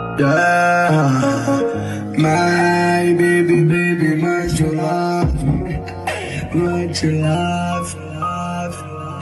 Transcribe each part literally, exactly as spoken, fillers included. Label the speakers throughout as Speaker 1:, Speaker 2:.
Speaker 1: Yeah, my baby, baby, much you love, much you love, love.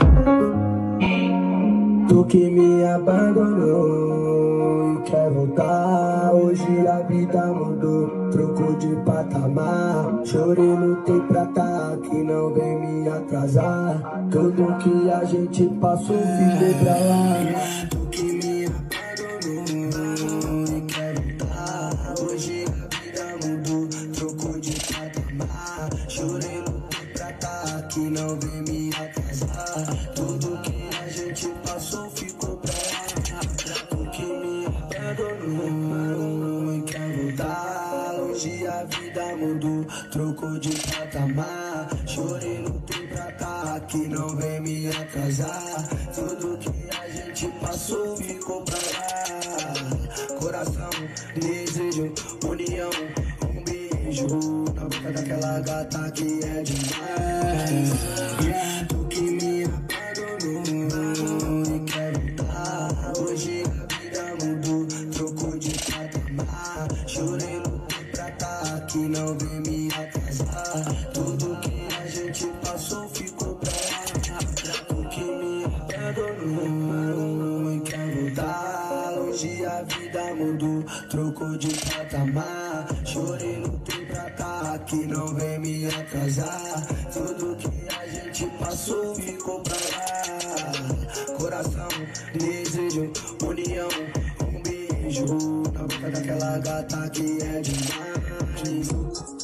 Speaker 1: Tu que me abandonou e quer voltar. Hoje a vida mudou, trocou de patamar. Chorei, lutei pra tá aqui, não vem me atrasar. Tudo que a gente passou, ficou pra lá. Tu que me abandonou e quer voltar. Hoje a vida mudou, trocou de patamar. Chorei, lutei pra tá aqui, não vem me atrasar. Tudo que a gente passou, ficou pra lá. Tu que me abandonou e quer voltar. Hoje a vida mudou, trocou de patamar. Chorei, lutei pra tá aqui, não vem me atrasar. Tudo que a gente passou, ficou pra lá. Coração, desejo, união, um beijo na boca daquela gata que é demais. Yeah, tu que me abandonou e quer voltar. Hoje a vida mudou, trocou de patamar. Chorei, lutei pra tá aqui, não vem me atrasar. Tudo que a gente passou, ficou pra lá. Tu que me abandonou e quer voltar. Hoje a vida mudou, trocou de patamar. Chorei, lutei pra tá aqui, não vem me atrasar. Tudo que a gente passou, ficou pra lá. Coração, desejo, união, um beijo na boca daquela gata que é demais.